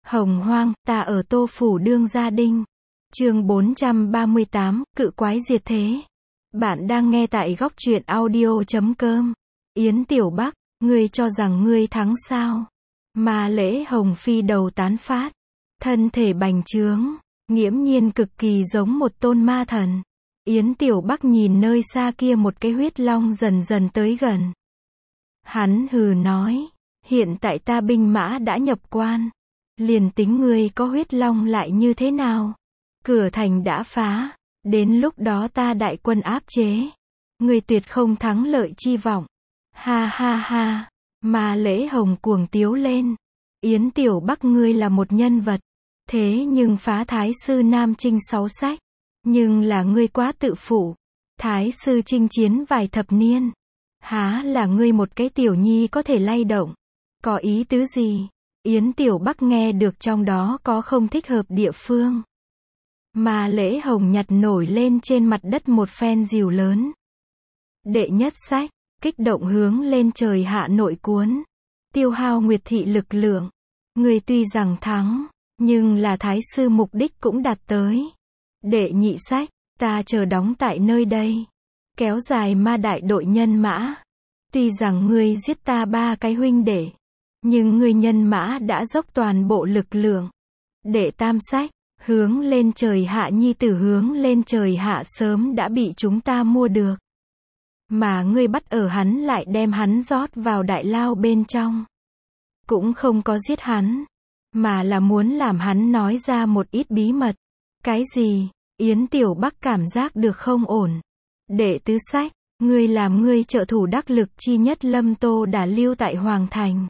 Hồng hoang, ta ở Tô Phủ đương gia đinh. Chương 438, cự quái diệt thế. Bạn đang nghe tại góc truyện audio.com. Yến Tiểu Bắc, ngươi cho rằng ngươi thắng sao? Ma Lễ Hồng phi đầu tán phát, thân thể bành trướng, nghiễm nhiên cực kỳ giống một tôn ma thần. Yến Tiểu Bắc nhìn nơi xa kia một cái huyết long dần dần tới gần. Hắn hừ nói, hiện tại ta binh mã đã nhập quan, liền tính ngươi có huyết long lại như thế nào? Cửa thành đã phá, đến lúc đó ta đại quân áp chế, ngươi tuyệt không thắng lợi chi vọng. Ha ha ha, Ma Lễ Hồng cuồng tiếu lên. Yến Tiểu Bắc, ngươi là một nhân vật, thế nhưng phá Thái sư Nam Chinh 6 sách, nhưng là ngươi quá tự phụ. Thái sư chinh chiến vài thập niên, há là ngươi một cái tiểu nhi có thể lay động? Có ý tứ gì? Yến Tiểu Bắc nghe được trong đó có không thích hợp địa phương. Ma Lễ Hồng nhặt nổi lên trên mặt đất một phen rìu lớn. Đệ nhất sách, kích động hướng lên trời hạ nội cuốn, tiêu hao Nguyệt thị lực lượng. Người tuy rằng thắng, nhưng là Thái sư mục đích cũng đạt tới. Đệ nhị sách, ta chờ đóng tại nơi đây, kéo dài ma đại đội nhân mã. Tuy rằng ngươi giết ta 3 cái huynh đệ, nhưng ngươi nhân mã đã dốc toàn bộ lực lượng. Đệ tam sách, hướng lên trời hạ nhi tử hướng lên trời hạ sớm đã bị chúng ta mua được. Mà ngươi bắt ở hắn lại đem hắn rót vào đại lao bên trong. Cũng không có giết hắn, mà là muốn làm hắn nói ra một ít bí mật. Cái gì? Yến Tiểu Bắc cảm giác được không ổn. Đệ tứ sách, ngươi làm ngươi trợ thủ đắc lực chi nhất Lâm Tô đã lưu tại Hoàng Thành,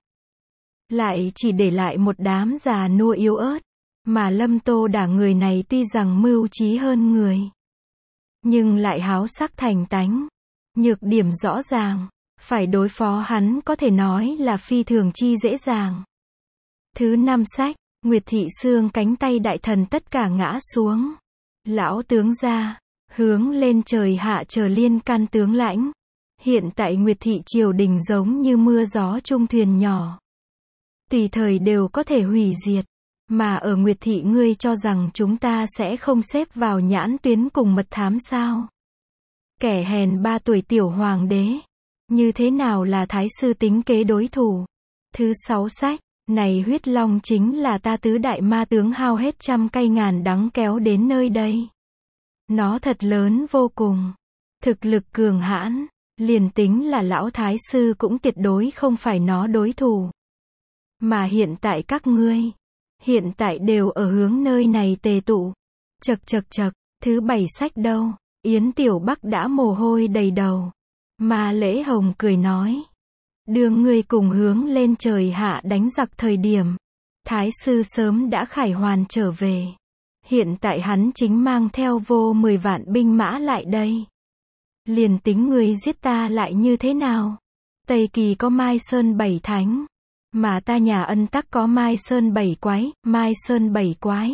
lại chỉ để lại một đám già nua yếu ớt. Mà Lâm Tô Đả người này tuy rằng mưu trí hơn người, nhưng lại háo sắc thành tánh, nhược điểm rõ ràng, phải đối phó hắn có thể nói là phi thường chi dễ dàng. Thứ 5 sách, Nguyệt thị xương cánh tay đại thần tất cả ngã xuống. Lão tướng gia, hướng lên trời hạ chờ liên can tướng lãnh. Hiện tại Nguyệt thị triều đình giống như mưa gió chung thuyền nhỏ, tùy thời đều có thể hủy diệt. Mà ở Nguyệt thị ngươi cho rằng chúng ta sẽ không xếp vào nhãn tuyến cùng mật thám sao? Kẻ hèn 3 tuổi tiểu hoàng đế, như thế nào là Thái sư tính kế đối thủ? Thứ 6 sách, này huyết long chính là ta tứ đại ma tướng hao hết trăm cây ngàn đắng kéo đến nơi đây. Nó thật lớn vô cùng, thực lực cường hãn, liền tính là lão Thái sư cũng tuyệt đối không phải nó đối thủ. Mà hiện tại các ngươi, hiện tại đều ở hướng nơi này tề tụ. Chậc chậc chậc, thứ 7 sách đâu? Yến Tiểu Bắc đã mồ hôi đầy đầu. Ma Lễ Hồng cười nói, đưa ngươi cùng hướng lên trời hạ đánh giặc thời điểm, Thái sư sớm đã khải hoàn trở về. Hiện tại hắn chính mang theo vô 10 vạn binh mã lại đây. Liền tính ngươi giết ta lại như thế nào? Tây Kỳ có Mai Sơn 7 thánh, mà ta nhà Ân Tắc có Mai Sơn 7 quái, Mai Sơn 7 quái.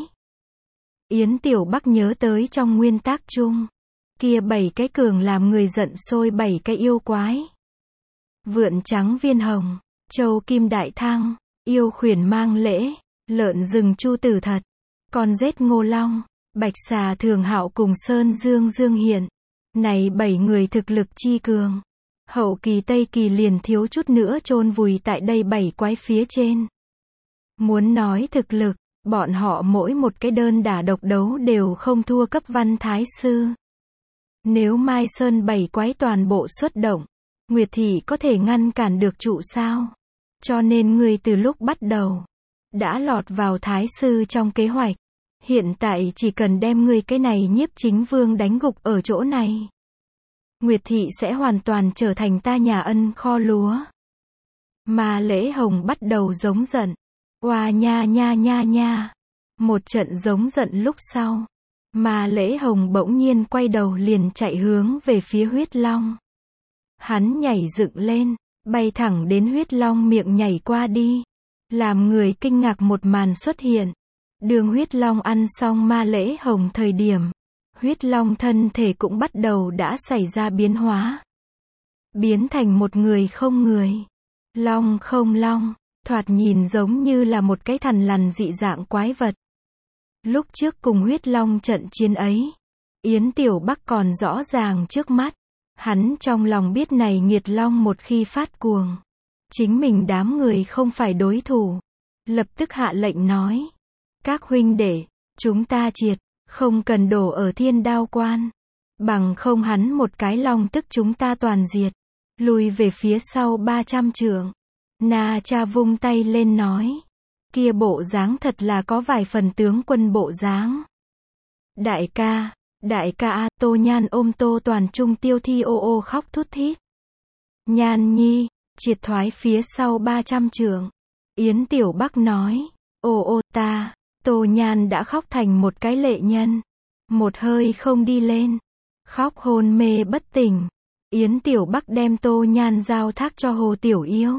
Yến Tiểu Bắc nhớ tới trong nguyên tác chung, kia 7 cái cường làm người giận sôi 7 cái yêu quái. Vượn trắng viên hồng, châu kim đại thăng, yêu khuyển mang lễ, lợn rừng chu tử thật, con rết ngô long, bạch xà thường hạo cùng sơn dương dương hiện. Này 7 người thực lực chi cường, hậu kỳ Tây Kỳ liền thiếu chút nữa chôn vùi tại đây 7 quái phía trên. Muốn nói thực lực, bọn họ mỗi một cái đơn đả độc đấu đều không thua cấp Văn Thái sư. Nếu Mai Sơn 7 quái toàn bộ xuất động, Nguyệt thị có thể ngăn cản được trụ sao? Cho nên ngươi từ lúc bắt đầu đã lọt vào Thái sư trong kế hoạch. Hiện tại chỉ cần đem ngươi cái này Nhiếp Chính Vương đánh gục ở chỗ này, Nguyệt thị sẽ hoàn toàn trở thành ta nhà Ân kho lúa. Ma Lễ Hồng bắt đầu giống giận. Oa nha nha nha nha. Một trận giống giận lúc sau, Ma Lễ Hồng bỗng nhiên quay đầu liền chạy hướng về phía huyết long. Hắn nhảy dựng lên, bay thẳng đến huyết long miệng nhảy qua đi. Làm người kinh ngạc một màn xuất hiện. Đường huyết long ăn xong Ma Lễ Hồng thời điểm, huyết long thân thể cũng bắt đầu đã xảy ra biến hóa. Biến thành một người không người. Long không long. thoạt nhìn giống như là một cái thằn lằn dị dạng quái vật. Lúc trước cùng huyết long trận chiến ấy, Yến Tiểu Bắc còn rõ ràng trước mắt. Hắn trong lòng biết này nghiệt long một khi phát cuồng, chính mình đám người không phải đối thủ. Lập tức hạ lệnh nói. Các huynh đệ, chúng ta triệt, không cần đổ ở Thiên Đao Quan. Bằng không hắn một cái long tức chúng ta toàn diệt. Lùi về phía sau 300 trượng. Na Cha vung tay lên nói. Kia bộ dáng thật là có vài phần tướng quân bộ dáng. Đại ca a, Tô Nhan ôm Tô Toàn Trung Tiêu Thi ô ô khóc thút thít. Nhan nhi, triệt thoái phía sau 300 trượng. Yến Tiểu Bắc nói. Ô ta, Tô Nhan đã khóc thành một cái lệ nhân. Một hơi không đi lên. Khóc hôn mê bất tỉnh. Yến Tiểu Bắc đem Tô Nhan giao thác cho Hồ Tiểu Yêu.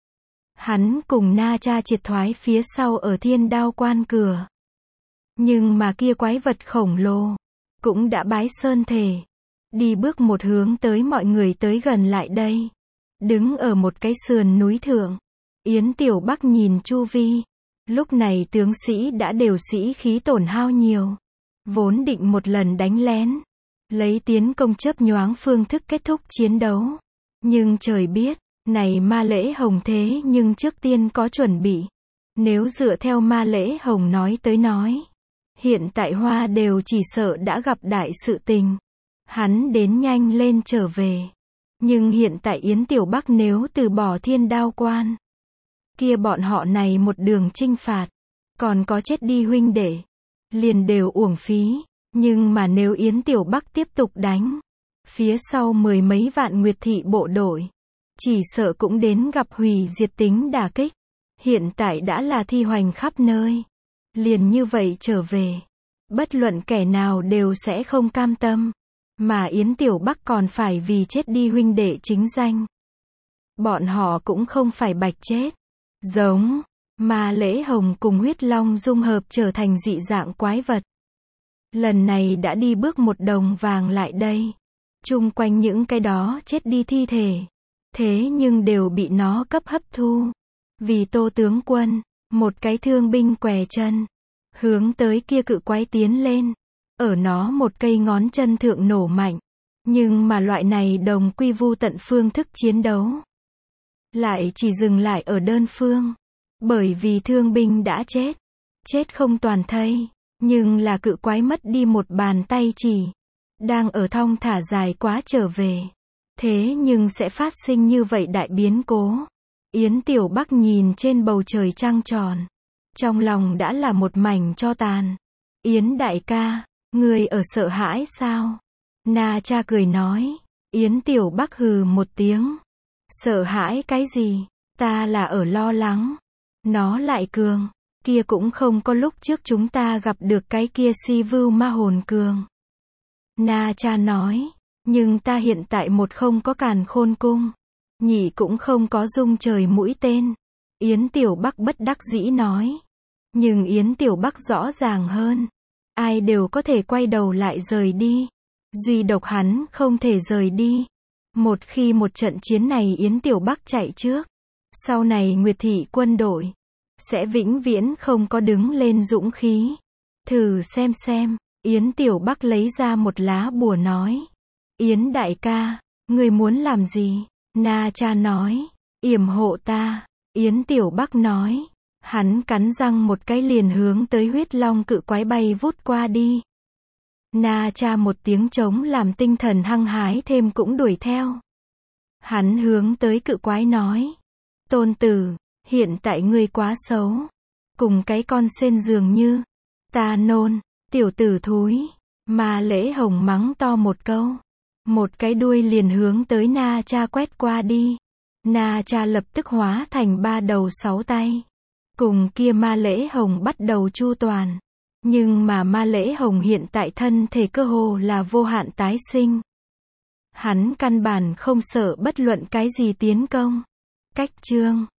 Hắn cùng Na Cha triệt thoái phía sau ở Thiên Đao Quan cửa. Nhưng mà kia quái vật khổng lồ cũng đã bái sơn thể, đi bước một hướng tới mọi người tới gần lại đây. Đứng ở một cái sườn núi thượng, Yến Tiểu Bắc nhìn chu vi. Lúc này tướng sĩ đã đều sĩ khí tổn hao nhiều. Vốn định một lần đánh lén, lấy tiến công chớp nhoáng phương thức kết thúc chiến đấu. Nhưng trời biết, này Ma Lễ Hồng thế nhưng trước tiên có chuẩn bị. Nếu dựa theo Ma Lễ Hồng nói tới nói, hiện tại Hoa đều chỉ sợ đã gặp đại sự tình. Hắn đến nhanh lên trở về. Nhưng hiện tại Yến Tiểu Bắc nếu từ bỏ Thiên Đao Quan, kia bọn họ này một đường chinh phạt, còn có chết đi huynh đệ, liền đều uổng phí. Nhưng mà nếu Yến Tiểu Bắc tiếp tục đánh, phía sau mười mấy vạn Nguyệt thị bộ đội, chỉ sợ cũng đến gặp hủy diệt tính đả kích. Hiện tại đã là thi hoành khắp nơi. Liền như vậy trở về, bất luận kẻ nào đều sẽ không cam tâm. Mà Yến Tiểu Bắc còn phải vì chết đi huynh đệ chính danh. Bọn họ cũng không phải bạch chết. Giống Ma Lễ Hồng cùng huyết long dung hợp trở thành dị dạng quái vật. Lần này đã đi bước một đồng vàng lại đây. Chung quanh những cái đó chết đi thi thể, thế nhưng đều bị nó cấp hấp thu. Vì Tô tướng quân, một cái thương binh què chân, hướng tới kia cự quái tiến lên. Ở nó một cây ngón chân thượng nổ mạnh. Nhưng mà loại này đồng quy vu tận phương thức chiến đấu, lại chỉ dừng lại ở đơn phương. Bởi vì thương binh đã chết. Chết không toàn thây. Nhưng là cự quái mất đi một bàn tay chỉ. Đang ở thong thả dài quá trở về. Thế nhưng sẽ phát sinh như vậy đại biến cố. Yến Tiểu Bắc nhìn trên bầu trời trăng tròn. Trong lòng đã là một mảnh tro tàn. Yến đại ca, người ở sợ hãi sao? Na Cha cười nói. Yến Tiểu Bắc hừ một tiếng. Sợ hãi cái gì? Ta là ở lo lắng. Nó lại cường. Kia cũng không có lúc trước chúng ta gặp được cái kia si vưu ma hồn cường. Na Cha nói. Nhưng ta hiện tại một không có càn khôn cung. Nhị cũng không có dung trời mũi tên. Yến Tiểu Bắc bất đắc dĩ nói. Nhưng Yến Tiểu Bắc rõ ràng hơn. Ai đều có thể quay đầu lại rời đi. Duy độc hắn không thể rời đi. Một khi một trận chiến này Yến Tiểu Bắc chạy trước, sau này Nguyệt thị quân đội sẽ vĩnh viễn không có đứng lên dũng khí. Thử xem. Yến Tiểu Bắc lấy ra một lá bùa nói. Yến đại ca, người muốn làm gì? Na Cha nói. Yểm hộ ta. Yến Tiểu Bắc nói. Hắn cắn răng một cái liền hướng tới huyết long cự quái bay vút qua đi. Na Cha một tiếng trống làm tinh thần hăng hái thêm cũng đuổi theo. Hắn hướng tới cự quái nói. Tôn tử, hiện tại ngươi quá xấu. Cùng cái con sên dường như. Ta nôn, tiểu tử thúi. Ma Lễ Hồng mắng to một câu. Một cái đuôi liền hướng tới Na Cha quét qua đi. Na Cha lập tức hóa thành 3 đầu 6 tay. Cùng kia Ma Lễ Hồng bắt đầu chu toàn. Nhưng mà Ma Lễ Hồng hiện tại thân thể cơ hồ là vô hạn tái sinh. Hắn căn bản không sợ bất luận cái gì tiến công. Cách chương